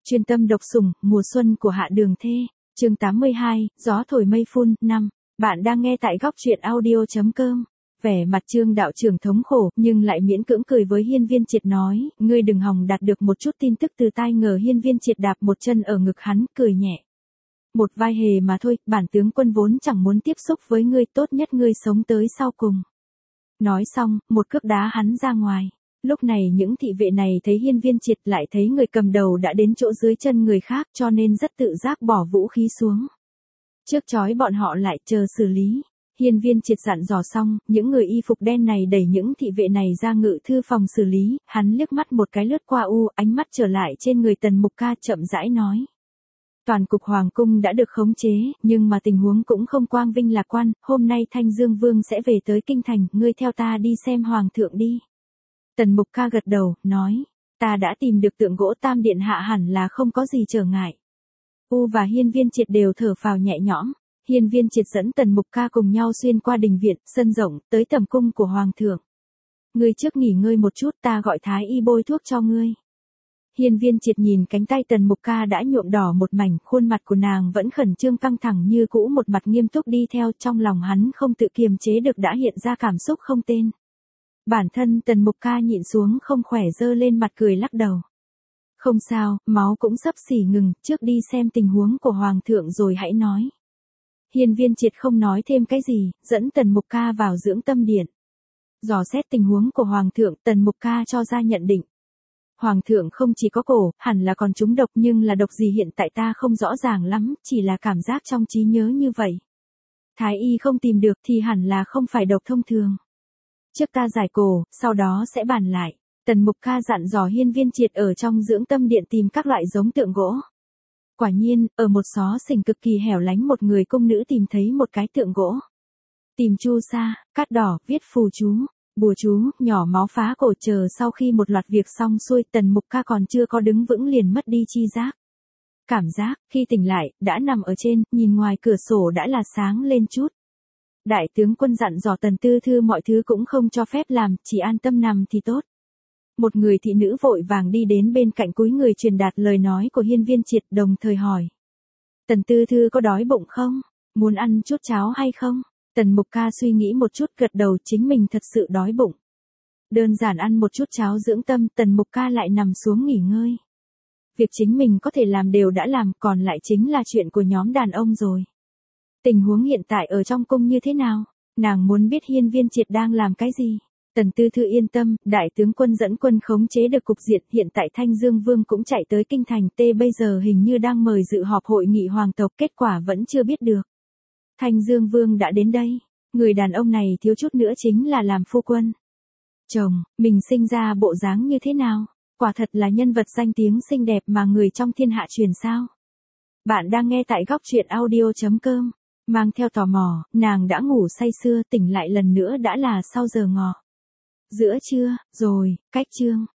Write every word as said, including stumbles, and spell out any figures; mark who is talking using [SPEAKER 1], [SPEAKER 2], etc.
[SPEAKER 1] Chuyên tâm độc sủng, mùa xuân của Hạ Đường Thê. Chương tám mươi hai, gió thổi mây phun, năm. Bạn đang nghe tại góc truyện audio chấm com. Vẻ mặt Trương đạo trưởng thống khổ, nhưng lại miễn cưỡng cười với Hiên Viên Triệt nói, ngươi đừng hòng đạt được một chút tin tức từ tai. Ngờ Hiên Viên Triệt đạp một chân ở ngực hắn, cười nhẹ. Một vai hề mà thôi, bản tướng quân vốn chẳng muốn tiếp xúc với ngươi, tốt nhất ngươi sống tới sau cùng. Nói xong, một cước đá hắn ra ngoài. Lúc này những thị vệ này thấy Hiên Viên Triệt, lại thấy người cầm đầu đã đến chỗ dưới chân người khác, cho nên rất tự giác bỏ vũ khí xuống. Trước chói bọn họ lại chờ xử lý. Hiên Viên Triệt dặn dò xong, những người y phục đen này đẩy những thị vệ này ra ngự thư phòng xử lý, hắn liếc mắt một cái lướt qua u, ánh mắt trở lại trên người Tần Mục Ca, chậm rãi nói. Toàn cục hoàng cung đã được khống chế, nhưng mà tình huống cũng không quang vinh lạc quan, hôm nay Thanh Dương Vương sẽ về tới kinh thành, ngươi theo ta đi xem hoàng thượng đi. Tần Mục Ca gật đầu, nói, ta đã tìm được tượng gỗ Tam Điện Hạ, hẳn là không có gì trở ngại. U và Hiên Viên Triệt đều thở phào nhẹ nhõm. Hiên Viên Triệt dẫn Tần Mục Ca cùng nhau xuyên qua đình viện, sân rộng, tới tầm cung của hoàng thượng. Ngươi trước nghỉ ngơi một chút, ta gọi thái y bôi thuốc cho ngươi. Hiên Viên Triệt nhìn cánh tay Tần Mục Ca đã nhuộm đỏ một mảnh, khuôn mặt của nàng vẫn khẩn trương căng thẳng như cũ, một mặt nghiêm túc đi theo, trong lòng hắn không tự kiềm chế được đã hiện ra cảm xúc không tên. Bản thân Tần Mục Ca nhịn xuống không khỏe, giơ lên mặt cười lắc đầu. Không sao, máu cũng sắp xỉ ngừng, trước đi xem tình huống của hoàng thượng rồi hãy nói. Hiên Viên Triệt không nói thêm cái gì, dẫn Tần Mục Ca vào dưỡng tâm điện. Dò xét tình huống của hoàng thượng, Tần Mục Ca cho ra nhận định. Hoàng thượng không chỉ có cổ, hẳn là còn trúng độc, nhưng là độc gì hiện tại ta không rõ ràng lắm, chỉ là cảm giác trong trí nhớ như vậy. Thái y không tìm được thì hẳn là không phải độc thông thường. Trước ta giải cổ, sau đó sẽ bàn lại. Tần Mục Ca dặn dò Hiên Viên Triệt ở trong dưỡng tâm điện tìm các loại giống tượng gỗ. Quả nhiên, ở một xó xỉnh cực kỳ hẻo lánh, một người cung nữ tìm thấy một cái tượng gỗ. Tìm chu sa, cát đỏ, viết phù chú, bùa chú, nhỏ máu phá cổ, chờ sau khi một loạt việc xong xuôi, Tần Mục Ca còn chưa có đứng vững liền mất đi chi giác. Cảm giác, khi tỉnh lại, đã nằm ở trên, nhìn ngoài cửa sổ đã là sáng lên chút. Đại tướng quân dặn dò Tần Tư Thư mọi thứ cũng không cho phép làm, chỉ an tâm nằm thì tốt. Một người thị nữ vội vàng đi đến bên cạnh cúi người truyền đạt lời nói của Hiên Viên Triệt, đồng thời hỏi. Tần Tư Thư có đói bụng không? Muốn ăn chút cháo hay không? Tần Mục Ca suy nghĩ một chút, gật đầu, chính mình thật sự đói bụng. Đơn giản ăn một chút cháo dưỡng tâm, Tần Mục Ca lại nằm xuống nghỉ ngơi. Việc chính mình có thể làm đều đã làm, còn lại chính là chuyện của nhóm đàn ông rồi. Tình huống hiện tại ở trong cung như thế nào? Nàng muốn biết Hiên Viên Triệt đang làm cái gì? Tần Tư Thư yên tâm, đại tướng quân dẫn quân khống chế được cục diện, hiện tại Thanh Dương Vương cũng chạy tới kinh thành, tê bây giờ hình như đang mời dự họp hội nghị hoàng tộc, kết quả vẫn chưa biết được. Thanh Dương Vương đã đến đây, người đàn ông này thiếu chút nữa chính là làm phu quân. Chồng, mình sinh ra bộ dáng như thế nào? Quả thật là nhân vật danh tiếng xinh đẹp mà người trong thiên hạ truyền sao? Bạn đang nghe tại góc truyện audio chấm com. Mang theo tò mò, nàng đã ngủ say sưa, tỉnh lại lần nữa đã là sau giờ ngọ. Giữa trưa, rồi, cách chương.